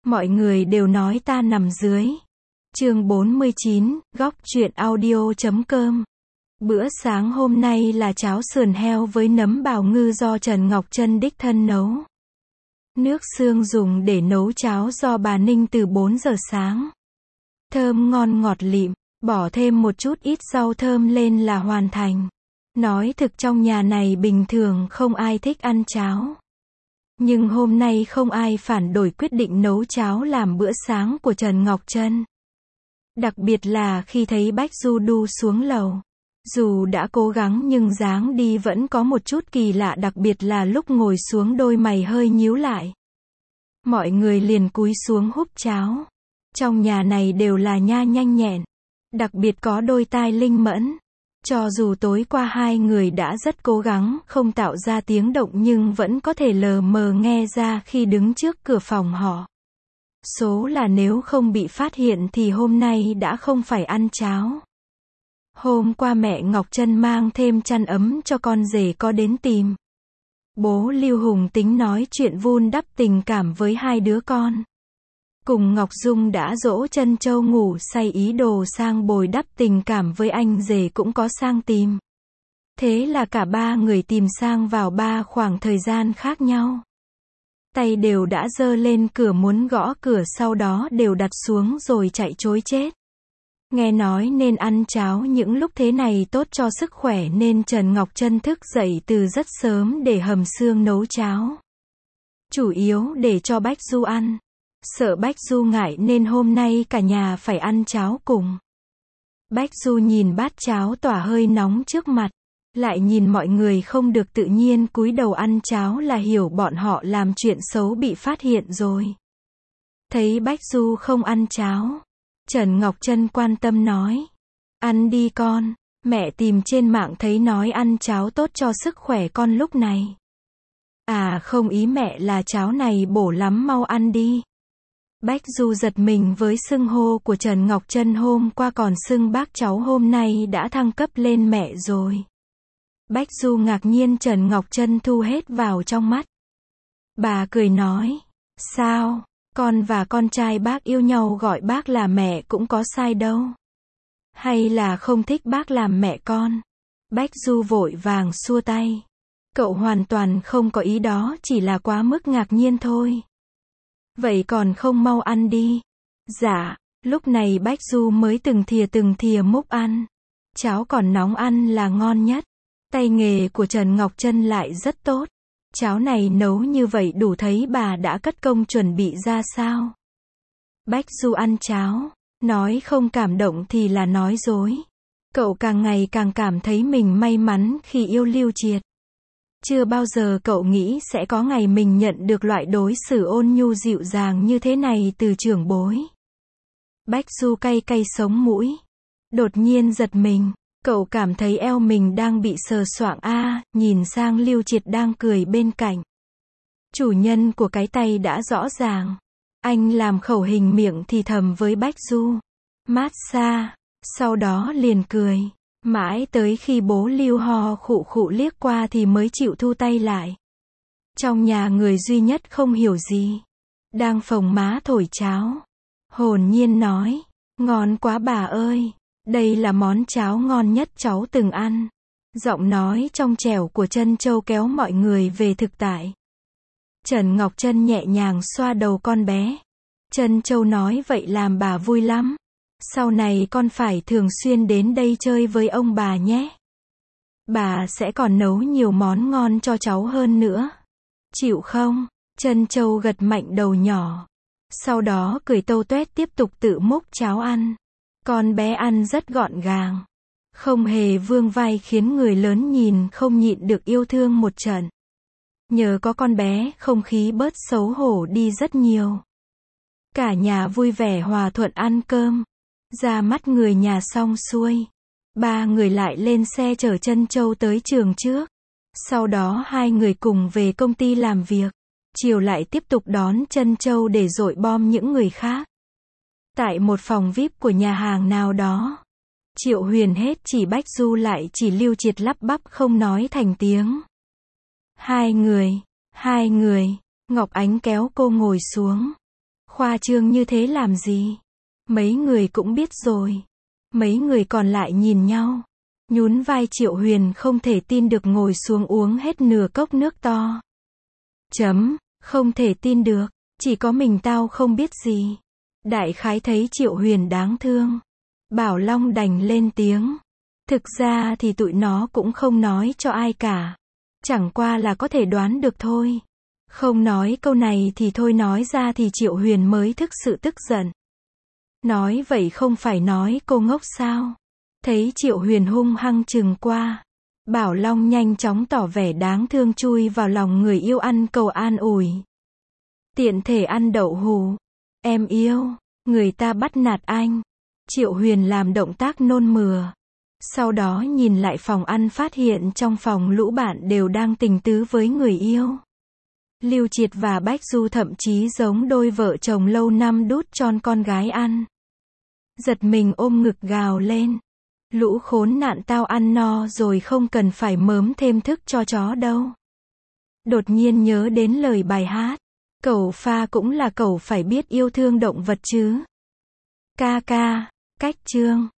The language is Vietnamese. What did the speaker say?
Mọi người đều nói ta nằm dưới. Chương 49, góc truyện audio.com. Bữa sáng hôm nay là cháo sườn heo với nấm bào ngư do Trần Ngọc Trân đích thân nấu. Nước xương dùng để nấu cháo do bà ninh từ 4 giờ sáng. Thơm ngon ngọt lịm, bỏ thêm một chút ít rau thơm lên là hoàn thành. Nói thực trong nhà này bình thường không ai thích ăn cháo. Nhưng hôm nay không ai phản đối quyết định nấu cháo làm bữa sáng của Trần Ngọc Trân. Đặc biệt là khi thấy Bách Du đu xuống lầu. Dù đã cố gắng nhưng dáng đi vẫn có một chút kỳ lạ, đặc biệt là lúc ngồi xuống đôi mày hơi nhíu lại. Mọi người liền cúi xuống húp cháo. Trong nhà này đều là nha nhanh nhẹn. Đặc biệt có đôi tai linh mẫn. Cho dù tối qua hai người đã rất cố gắng không tạo ra tiếng động nhưng vẫn có thể lờ mờ nghe ra khi đứng trước cửa phòng họ. Số là nếu không bị phát hiện thì hôm nay đã không phải ăn cháo. Hôm qua mẹ Ngọc Trân mang thêm chăn ấm cho con rể có đến tìm. Bố Lưu Hùng tính nói chuyện vun đắp tình cảm với hai đứa con. Cùng Ngọc Dung đã dỗ Trân Châu ngủ say, ý đồ sang bồi đắp tình cảm với anh rể cũng có sang tìm. Thế là cả ba người tìm sang vào ba khoảng thời gian khác nhau. Tay đều đã giơ lên cửa muốn gõ cửa, sau đó đều đặt xuống rồi chạy trối chết. Nghe nói nên ăn cháo những lúc thế này tốt cho sức khỏe nên Trần Ngọc Trân thức dậy từ rất sớm để hầm xương nấu cháo. Chủ yếu để cho Bách Du ăn. Sợ Bách Du ngại nên hôm nay cả nhà phải ăn cháo cùng. Bách Du nhìn bát cháo tỏa hơi nóng trước mặt, lại nhìn mọi người không được tự nhiên cúi đầu ăn cháo là hiểu bọn họ làm chuyện xấu bị phát hiện rồi. Thấy Bách Du không ăn cháo, Trần Ngọc Trân quan tâm nói: ăn đi con, mẹ tìm trên mạng thấy nói ăn cháo tốt cho sức khỏe con lúc này. À không, ý mẹ là cháo này bổ lắm, mau ăn đi. Bách Du giật mình với xưng hô của Trần Ngọc Trân, hôm qua còn xưng bác cháu, hôm nay đã thăng cấp lên mẹ rồi. Bách Du ngạc nhiên, Trần Ngọc Trân thu hết vào trong mắt. Bà cười nói: sao, con và con trai bác yêu nhau gọi bác là mẹ cũng có sai đâu. Hay là không thích bác làm mẹ con? Bách Du vội vàng xua tay. Cậu hoàn toàn không có ý đó, chỉ là quá mức ngạc nhiên thôi. Vậy còn không mau ăn đi. Dạ, lúc này Bách Du mới từng thìa múc ăn. Cháo còn nóng ăn là ngon nhất. Tay nghề của Trần Ngọc Trân lại rất tốt. Cháo này nấu như vậy đủ thấy bà đã cất công chuẩn bị ra sao. Bách Du ăn cháo, nói không cảm động thì là nói dối. Cậu càng ngày càng cảm thấy mình may mắn khi yêu Lưu Triệt. Chưa bao giờ cậu nghĩ sẽ có ngày mình nhận được loại đối xử ôn nhu dịu dàng như thế này từ trưởng bối. Bách Du cay cay sống mũi. Đột nhiên giật mình, cậu cảm thấy eo mình đang bị sờ soạng nhìn sang Lưu Triệt đang cười bên cạnh. Chủ nhân của cái tay đã rõ ràng. Anh làm khẩu hình miệng thì thầm với Bách Du: mát xa, sau đó liền cười. Mãi tới khi bố Lưu ho khụ khụ liếc qua thì mới chịu thu tay lại. Trong nhà người duy nhất không hiểu gì, đang phồng má thổi cháo, hồn nhiên nói: ngon quá bà ơi, đây là món cháo ngon nhất cháu từng ăn. Giọng nói trong trẻo của Trân Châu kéo mọi người về thực tại. Trần Ngọc Trân nhẹ nhàng xoa đầu con bé. Trân Châu nói: vậy làm bà vui lắm. Sau này con phải thường xuyên đến đây chơi với ông bà nhé. Bà sẽ còn nấu nhiều món ngon cho cháu hơn nữa. Chịu không? Trân Châu gật mạnh đầu nhỏ. Sau đó cười tâu tuét tiếp tục tự múc cháo ăn. Con bé ăn rất gọn gàng, không hề vương vai, khiến người lớn nhìn không nhịn được yêu thương một trận. Nhờ có con bé, không khí bớt xấu hổ đi rất nhiều. Cả nhà vui vẻ hòa thuận ăn cơm. Ra mắt người nhà xong xuôi, ba người lại lên xe chở Trân Châu tới trường trước. Sau đó hai người cùng về công ty làm việc. Chiều lại tiếp tục đón Trân Châu để dội bom những người khác. Tại một phòng VIP của nhà hàng nào đó, Triệu Huyền hết chỉ Bách Du lại chỉ Lưu Triệt lắp bắp không nói thành tiếng. Hai người, Ngọc Ánh kéo cô ngồi xuống. Khoa trương như thế làm gì? Mấy người cũng biết rồi. Mấy người còn lại nhìn nhau. Nhún vai Triệu Huyền không thể tin được ngồi xuống uống hết nửa cốc nước to. Không thể tin được. Chỉ có mình tao không biết gì. Đại khái thấy Triệu Huyền đáng thương. Bảo Long đành lên tiếng. Thực ra thì tụi nó cũng không nói cho ai cả. Chẳng qua là có thể đoán được thôi. Không nói câu này thì thôi, nói ra thì Triệu Huyền mới thực sự tức giận. Nói vậy không phải nói cô ngốc sao? Thấy Triệu Huyền hung hăng chừng qua. Bảo Long nhanh chóng tỏ vẻ đáng thương chui vào lòng người yêu ăn cầu an ủi. Tiện thể ăn đậu hù. Em yêu, người ta bắt nạt anh. Triệu Huyền làm động tác nôn mửa. Sau đó nhìn lại phòng ăn phát hiện trong phòng lũ bạn đều đang tình tứ với người yêu. Lưu Triệt và Bách Du thậm chí giống đôi vợ chồng lâu năm đút cho con gái ăn. Giật mình ôm ngực gào lên. Lũ khốn nạn, tao ăn no rồi, không cần phải mớm thêm thức cho chó đâu. Đột nhiên nhớ đến lời bài hát. Cẩu pha cũng là cẩu, phải biết yêu thương động vật chứ. Ca ca, cách chương.